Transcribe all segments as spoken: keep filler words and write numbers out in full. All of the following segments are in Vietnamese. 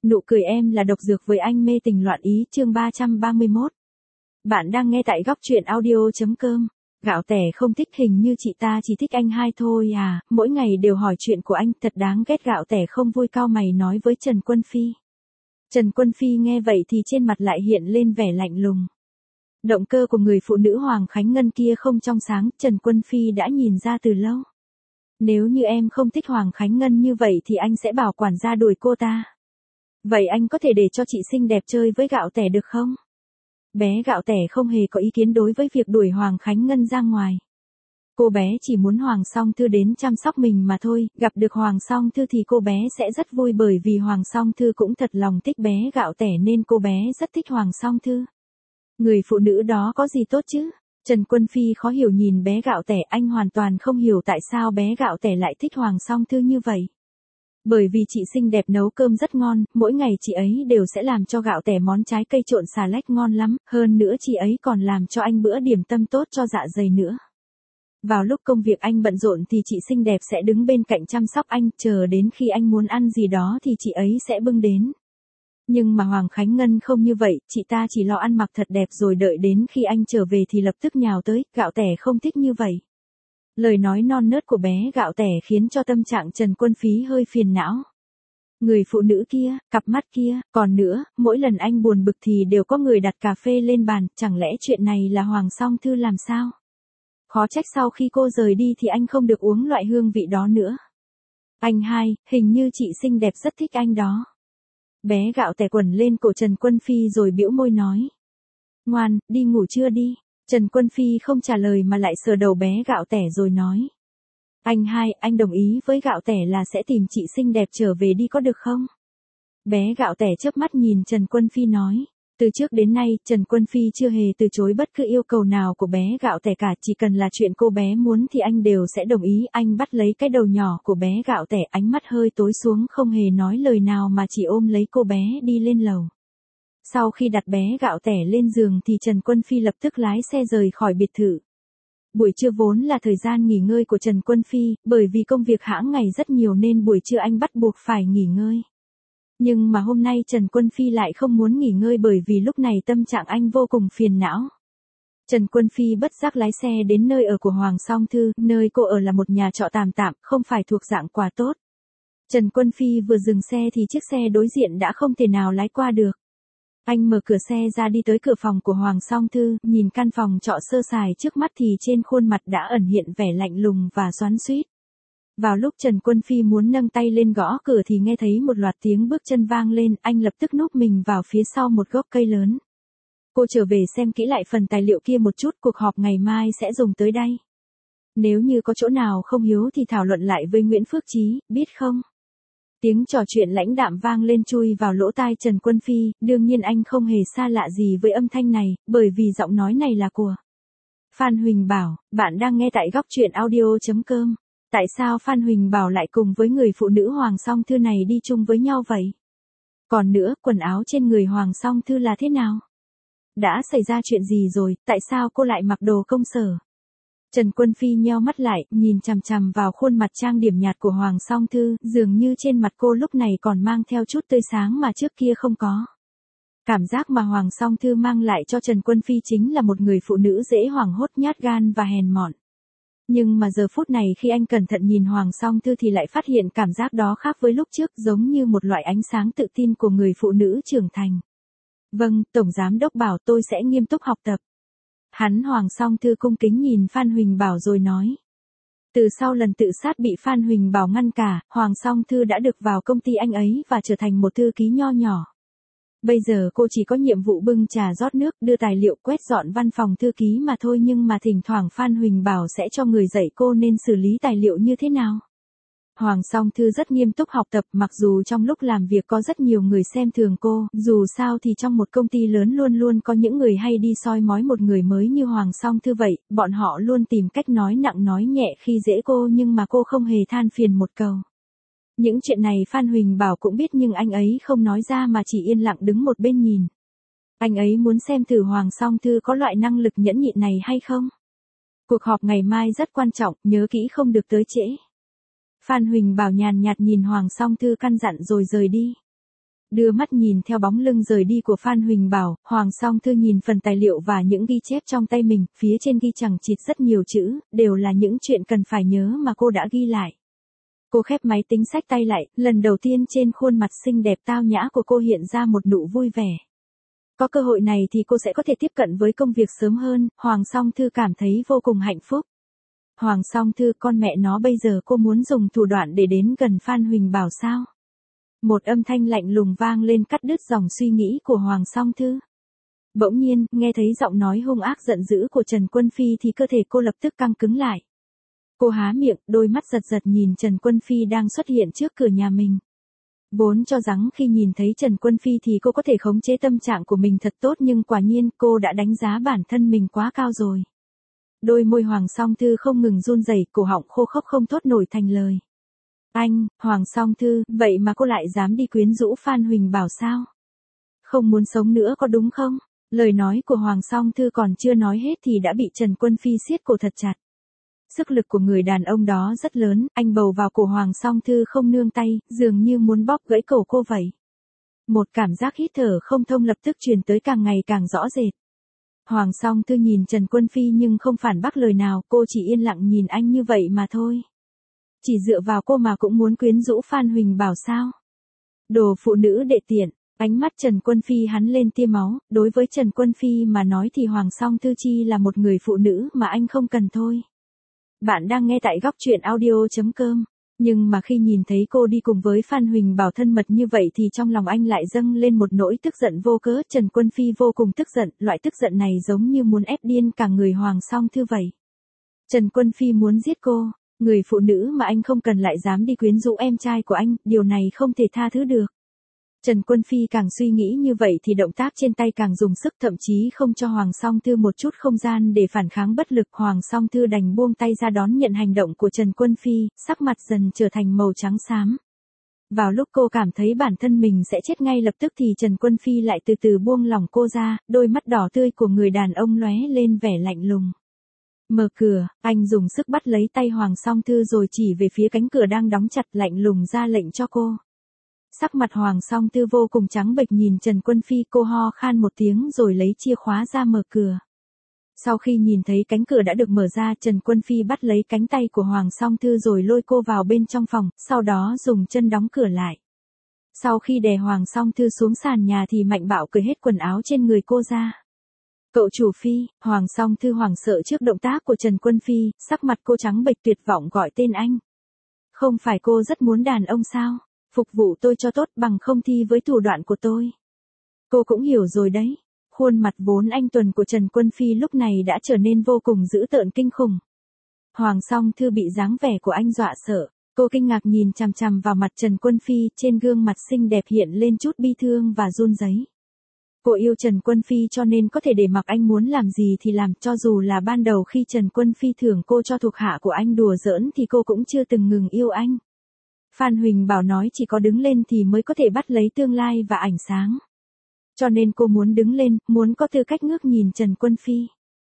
Nụ cười em là độc dược với anh mê tình loạn ý chương ba trăm ba mươi mốt. Bạn đang nghe tại góc truyện audio.com. Gạo tẻ không thích hình như chị ta chỉ thích anh hai thôi à, mỗi ngày đều hỏi chuyện của anh thật đáng ghét. Gạo tẻ không vui cau mày nói với Trần Quân Phi. Trần Quân Phi nghe vậy thì trên mặt lại hiện lên vẻ lạnh lùng. Động cơ của người phụ nữ Hoàng Khánh Ngân kia không trong sáng, Trần Quân Phi đã nhìn ra từ lâu. Nếu như em không thích Hoàng Khánh Ngân như vậy thì anh sẽ bảo quản gia đuổi cô ta. Vậy anh có thể để cho chị xinh đẹp chơi với Gạo tẻ được không? Bé Gạo tẻ không hề có ý kiến đối với việc đuổi Hoàng Khánh Ngân ra ngoài. Cô bé chỉ muốn Hoàng Song Thư đến chăm sóc mình mà thôi, gặp được Hoàng Song Thư thì cô bé sẽ rất vui bởi vì Hoàng Song Thư cũng thật lòng thích bé Gạo tẻ nên cô bé rất thích Hoàng Song Thư. Người phụ nữ đó có gì tốt chứ? Trần Quân Phi khó hiểu nhìn bé Gạo tẻ, anh hoàn toàn không hiểu tại sao bé Gạo tẻ lại thích Hoàng Song Thư như vậy. Bởi vì chị xinh đẹp nấu cơm rất ngon, mỗi ngày chị ấy đều sẽ làm cho Gạo tẻ món trái cây trộn xà lách ngon lắm, hơn nữa chị ấy còn làm cho anh bữa điểm tâm tốt cho dạ dày nữa. Vào lúc công việc anh bận rộn thì chị xinh đẹp sẽ đứng bên cạnh chăm sóc anh, chờ đến khi anh muốn ăn gì đó thì chị ấy sẽ bưng đến. Nhưng mà Hoàng Khánh Ngân không như vậy, chị ta chỉ lo ăn mặc thật đẹp rồi đợi đến khi anh trở về thì lập tức nhào tới. Gạo tẻ không thích như vậy. Lời nói non nớt của bé Gạo tẻ khiến cho tâm trạng Trần Quân Phi hơi phiền não. Người phụ nữ kia, cặp mắt kia, còn nữa, mỗi lần anh buồn bực thì đều có người đặt cà phê lên bàn, chẳng lẽ chuyện này là Hoàng Song Thư làm sao? Khó trách sau khi cô rời đi thì anh không được uống loại hương vị đó nữa. Anh hai, hình như chị xinh đẹp rất thích anh đó. Bé Gạo tẻ quần lên cổ Trần Quân Phi rồi bĩu môi nói. Ngoan, đi ngủ chưa đi? Trần Quân Phi không trả lời mà lại sờ đầu bé Gạo tẻ rồi nói. Anh hai, anh đồng ý với Gạo tẻ là sẽ tìm chị xinh đẹp trở về đi có được không? Bé Gạo tẻ chớp mắt nhìn Trần Quân Phi nói. Từ trước đến nay, Trần Quân Phi chưa hề từ chối bất cứ yêu cầu nào của bé Gạo tẻ cả, chỉ cần là chuyện cô bé muốn thì anh đều sẽ đồng ý. Anh bắt lấy cái đầu nhỏ của bé Gạo tẻ, ánh mắt hơi tối xuống không hề nói lời nào mà chỉ ôm lấy cô bé đi lên lầu. Sau khi đặt bé Gạo tẻ lên giường thì Trần Quân Phi lập tức lái xe rời khỏi biệt thự. Buổi trưa vốn là thời gian nghỉ ngơi của Trần Quân Phi, bởi vì công việc hãng ngày rất nhiều nên buổi trưa anh bắt buộc phải nghỉ ngơi. Nhưng mà hôm nay Trần Quân Phi lại không muốn nghỉ ngơi bởi vì lúc này tâm trạng anh vô cùng phiền não. Trần Quân Phi bất giác lái xe đến nơi ở của Hoàng Song Thư, nơi cô ở là một nhà trọ tạm tạm, không phải thuộc dạng quá tốt. Trần Quân Phi vừa dừng xe thì chiếc xe đối diện đã không thể nào lái qua được. Anh mở cửa xe ra đi tới cửa phòng của Hoàng Song Thư, nhìn căn phòng trọ sơ sài trước mắt thì trên khuôn mặt đã ẩn hiện vẻ lạnh lùng và xoắn xuýt. Vào lúc Trần Quân Phi muốn nâng tay lên gõ cửa thì nghe thấy một loạt tiếng bước chân vang lên, anh lập tức núp mình vào phía sau một gốc cây lớn. Cô trở về xem kỹ lại phần tài liệu kia một chút, cuộc họp ngày mai sẽ dùng tới đây. Nếu như có chỗ nào không hiếu thì thảo luận lại với Nguyễn Phước Chí, biết không? Tiếng trò chuyện lãnh đạm vang lên chui vào lỗ tai Trần Quân Phi, đương nhiên anh không hề xa lạ gì với âm thanh này, bởi vì giọng nói này là của Phan Huỳnh Bảo. Bạn đang nghe tại góc truyện audio.com. Tại sao Phan Huỳnh Bảo lại cùng với người phụ nữ Hoàng Song Thư này đi chung với nhau vậy? Còn nữa, quần áo trên người Hoàng Song Thư là thế nào? Đã xảy ra chuyện gì rồi, tại sao cô lại mặc đồ công sở? Trần Quân Phi nheo mắt lại, nhìn chằm chằm vào khuôn mặt trang điểm nhạt của Hoàng Song Thư, dường như trên mặt cô lúc này còn mang theo chút tươi sáng mà trước kia không có. Cảm giác mà Hoàng Song Thư mang lại cho Trần Quân Phi chính là một người phụ nữ dễ hoảng hốt, nhát gan và hèn mọn. Nhưng mà giờ phút này khi anh cẩn thận nhìn Hoàng Song Thư thì lại phát hiện cảm giác đó khác với lúc trước, giống như một loại ánh sáng tự tin của người phụ nữ trưởng thành. Vâng, Tổng Giám Đốc bảo tôi sẽ nghiêm túc học tập. Hắn Hoàng Song Thư cung kính nhìn Phan Huỳnh Bảo rồi nói. Từ sau lần tự sát bị Phan Huỳnh Bảo ngăn cả, Hoàng Song Thư đã được vào công ty anh ấy và trở thành một thư ký nho nhỏ. Bây giờ cô chỉ có nhiệm vụ bưng trà rót nước, đưa tài liệu, quét dọn văn phòng thư ký mà thôi, nhưng mà thỉnh thoảng Phan Huỳnh Bảo sẽ cho người dạy cô nên xử lý tài liệu như thế nào. Hoàng Song Thư rất nghiêm túc học tập, mặc dù trong lúc làm việc có rất nhiều người xem thường cô, dù sao thì trong một công ty lớn luôn luôn có những người hay đi soi mói một người mới như Hoàng Song Thư vậy, bọn họ luôn tìm cách nói nặng nói nhẹ khi dễ cô nhưng mà cô không hề than phiền một câu. Những chuyện này Phan Huỳnh Bảo cũng biết nhưng anh ấy không nói ra mà chỉ yên lặng đứng một bên nhìn. Anh ấy muốn xem thử Hoàng Song Thư có loại năng lực nhẫn nhịn này hay không. Cuộc họp ngày mai rất quan trọng, nhớ kỹ không được tới trễ. Phan Huỳnh Bảo nhàn nhạt nhìn Hoàng Song Thư căn dặn rồi rời đi. Đưa mắt nhìn theo bóng lưng rời đi của Phan Huỳnh Bảo, Hoàng Song Thư nhìn phần tài liệu và những ghi chép trong tay mình, phía trên ghi chằng chịt rất nhiều chữ, đều là những chuyện cần phải nhớ mà cô đã ghi lại. Cô khép máy tính xách tay lại, lần đầu tiên trên khuôn mặt xinh đẹp tao nhã của cô hiện ra một nụ vui vẻ. Có cơ hội này thì cô sẽ có thể tiếp cận với công việc sớm hơn, Hoàng Song Thư cảm thấy vô cùng hạnh phúc. Hoàng Song Thư, con mẹ nó, bây giờ cô muốn dùng thủ đoạn để đến gần Phan Huỳnh Bảo sao? Một âm thanh lạnh lùng vang lên cắt đứt dòng suy nghĩ của Hoàng Song Thư. Bỗng nhiên, nghe thấy giọng nói hung ác giận dữ của Trần Quân Phi thì cơ thể cô lập tức căng cứng lại. Cô há miệng, đôi mắt giật giật nhìn Trần Quân Phi đang xuất hiện trước cửa nhà mình. Vốn cho rằng khi nhìn thấy Trần Quân Phi thì cô có thể khống chế tâm trạng của mình thật tốt, nhưng quả nhiên cô đã đánh giá bản thân mình quá cao rồi. Đôi môi Hoàng Song Thư không ngừng run rẩy, cổ họng khô khốc không thốt nổi thành lời. Anh, Hoàng Song Thư, vậy mà cô lại dám đi quyến rũ Phan Huỳnh Bảo sao? Không muốn sống nữa có đúng không? Lời nói của Hoàng Song Thư còn chưa nói hết thì đã bị Trần Quân Phi siết cổ thật chặt. Sức lực của người đàn ông đó rất lớn, anh bầu vào cổ Hoàng Song Thư không nương tay, dường như muốn bóp gãy cổ cô vậy. Một cảm giác hít thở không thông lập tức truyền tới càng ngày càng rõ rệt. Hoàng Song Thư nhìn Trần Quân Phi nhưng không phản bác lời nào, cô chỉ yên lặng nhìn anh như vậy mà thôi. Chỉ dựa vào cô mà cũng muốn quyến rũ Phan Huỳnh Bảo sao? Đồ phụ nữ đệ tiện, ánh mắt Trần Quân Phi hắn lên tia máu, đối với Trần Quân Phi mà nói thì Hoàng Song Thư chi là một người phụ nữ mà anh không cần thôi. Bạn đang nghe tại góc truyện audio chấm com, nhưng mà khi nhìn thấy cô đi cùng với Phan Huỳnh Bảo thân mật như vậy thì trong lòng anh lại dâng lên một nỗi tức giận vô cớ. Trần Quân Phi vô cùng tức giận, loại tức giận này giống như muốn ép điên cả người Hoàng Song Thư vậy. Trần Quân Phi muốn giết cô, người phụ nữ mà anh không cần lại dám đi quyến rũ em trai của anh, điều này không thể tha thứ được. Trần Quân Phi càng suy nghĩ như vậy thì động tác trên tay càng dùng sức, thậm chí không cho Hoàng Song Thư một chút không gian để phản kháng. Bất lực, Hoàng Song Thư đành buông tay ra đón nhận hành động của Trần Quân Phi, sắc mặt dần trở thành màu trắng xám. Vào lúc cô cảm thấy bản thân mình sẽ chết ngay lập tức thì Trần Quân Phi lại từ từ buông lỏng cô ra, đôi mắt đỏ tươi của người đàn ông lóe lên vẻ lạnh lùng. Mở cửa, anh dùng sức bắt lấy tay Hoàng Song Thư rồi chỉ về phía cánh cửa đang đóng chặt, lạnh lùng ra lệnh cho cô. Sắc mặt Hoàng Song Thư vô cùng trắng bệch nhìn Trần Quân Phi, cô ho khan một tiếng rồi lấy chìa khóa ra mở cửa. Sau khi nhìn thấy cánh cửa đã được mở ra, Trần Quân Phi bắt lấy cánh tay của Hoàng Song Thư rồi lôi cô vào bên trong phòng, sau đó dùng chân đóng cửa lại. Sau khi đè Hoàng Song Thư xuống sàn nhà thì mạnh bạo cởi hết quần áo trên người cô ra. Cậu chủ Phi, Hoàng Song Thư hoảng sợ trước động tác của Trần Quân Phi, sắc mặt cô trắng bệch tuyệt vọng gọi tên anh. Không phải cô rất muốn đàn ông sao? Phục vụ tôi cho tốt bằng không thi với thủ đoạn của tôi. Cô cũng hiểu rồi đấy. Khuôn mặt vốn anh tuần của Trần Quân Phi lúc này đã trở nên vô cùng dữ tợn kinh khủng. Hoàng Song Thư bị dáng vẻ của anh dọa sợ. Cô kinh ngạc nhìn chằm chằm vào mặt Trần Quân Phi, trên gương mặt xinh đẹp hiện lên chút bi thương và run rẩy. Cô yêu Trần Quân Phi cho nên có thể để mặc anh muốn làm gì thì làm, cho dù là ban đầu khi Trần Quân Phi thưởng cô cho thuộc hạ của anh đùa giỡn thì cô cũng chưa từng ngừng yêu anh. Phan Huỳnh Bảo nói chỉ có đứng lên thì mới có thể bắt lấy tương lai và ánh sáng. Cho nên cô muốn đứng lên, muốn có tư cách ngước nhìn Trần Quân Phi.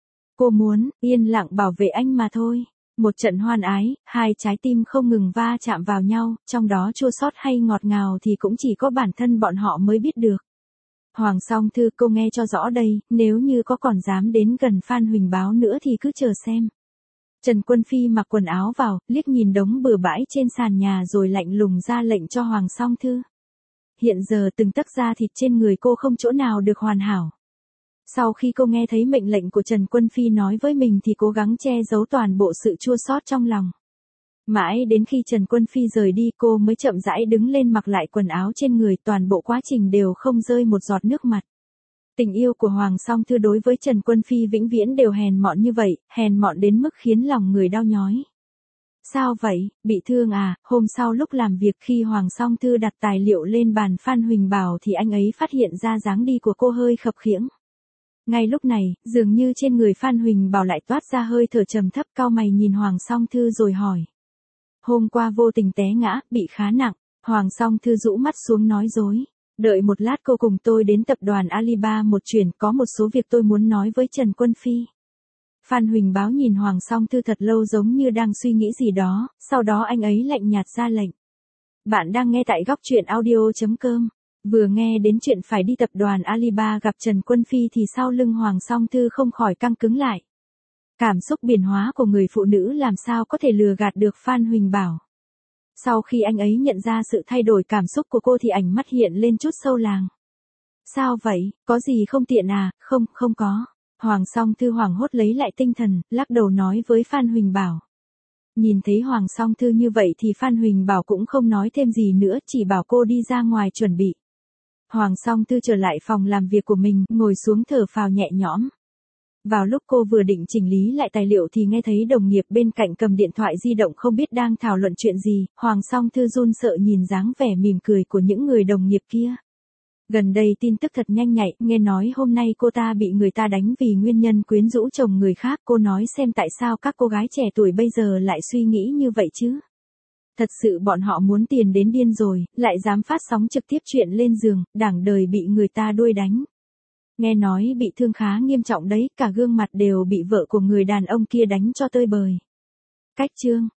Cô muốn yên lặng bảo vệ anh mà thôi. Một trận hoan ái, hai trái tim không ngừng va chạm vào nhau, trong đó chua xót hay ngọt ngào thì cũng chỉ có bản thân bọn họ mới biết được. Hoàng Song Thư, cô nghe cho rõ đây, nếu như có còn dám đến gần Phan Huỳnh Bảo nữa thì cứ chờ xem. Trần Quân Phi mặc quần áo vào, liếc nhìn đống bừa bãi trên sàn nhà rồi lạnh lùng ra lệnh cho Hoàng Song Thư. Hiện giờ từng tấc da thịt trên người cô không chỗ nào được hoàn hảo. Sau khi cô nghe thấy mệnh lệnh của Trần Quân Phi nói với mình thì cố gắng che giấu toàn bộ sự chua xót trong lòng. Mãi đến khi Trần Quân Phi rời đi cô mới chậm rãi đứng lên mặc lại quần áo trên người, toàn bộ quá trình đều không rơi một giọt nước mặt. Tình yêu của Hoàng Song Thư đối với Trần Quân Phi vĩnh viễn đều hèn mọn như vậy, hèn mọn đến mức khiến lòng người đau nhói. Sao vậy, bị thương à? Hôm sau lúc làm việc khi Hoàng Song Thư đặt tài liệu lên bàn Phan Huỳnh Bảo thì anh ấy phát hiện ra dáng đi của cô hơi khập khiễng. Ngay lúc này, dường như trên người Phan Huỳnh Bảo lại toát ra hơi thở trầm thấp, cau mày nhìn Hoàng Song Thư rồi hỏi. Hôm qua vô tình té ngã, bị khá nặng. Hoàng Song Thư rũ mắt xuống nói dối. Đợi một lát, cô cùng tôi đến tập đoàn Alibaba một chuyến, có một số việc tôi muốn nói với Trần Quân Phi. Phan Huỳnh Bảo nhìn Hoàng Song Thư thật lâu giống như đang suy nghĩ gì đó, sau đó anh ấy lạnh nhạt ra lệnh. Bạn đang nghe tại góc truyện audio chấm com. Vừa nghe đến chuyện phải đi tập đoàn Alibaba gặp Trần Quân Phi thì sau lưng Hoàng Song Thư không khỏi căng cứng lại. Cảm xúc biến hóa của người phụ nữ làm sao có thể lừa gạt được Phan Huỳnh Bảo. Sau khi anh ấy nhận ra sự thay đổi cảm xúc của cô thì ánh mắt hiện lên chút sâu làng. Sao vậy, có gì không tiện à? Không, không có. Hoàng Song Thư hoảng hốt lấy lại tinh thần, lắc đầu nói với Phan Huỳnh Bảo. Nhìn thấy Hoàng Song Thư như vậy thì Phan Huỳnh Bảo cũng không nói thêm gì nữa, chỉ bảo cô đi ra ngoài chuẩn bị. Hoàng Song Thư trở lại phòng làm việc của mình, ngồi xuống thở phào nhẹ nhõm. Vào lúc cô vừa định chỉnh lý lại tài liệu thì nghe thấy đồng nghiệp bên cạnh cầm điện thoại di động không biết đang thảo luận chuyện gì, Hoàng Song Thư run sợ nhìn dáng vẻ mỉm cười của những người đồng nghiệp kia. Gần đây tin tức thật nhanh nhạy, nghe nói hôm nay cô ta bị người ta đánh vì nguyên nhân quyến rũ chồng người khác. Cô nói xem tại sao các cô gái trẻ tuổi bây giờ lại suy nghĩ như vậy chứ. Thật sự bọn họ muốn tiền đến điên rồi, lại dám phát sóng trực tiếp chuyện lên giường, đảng đời bị người ta đuôi đánh. Nghe nói bị thương khá nghiêm trọng đấy, cả gương mặt đều bị vợ của người đàn ông kia đánh cho tơi bời. Cách chương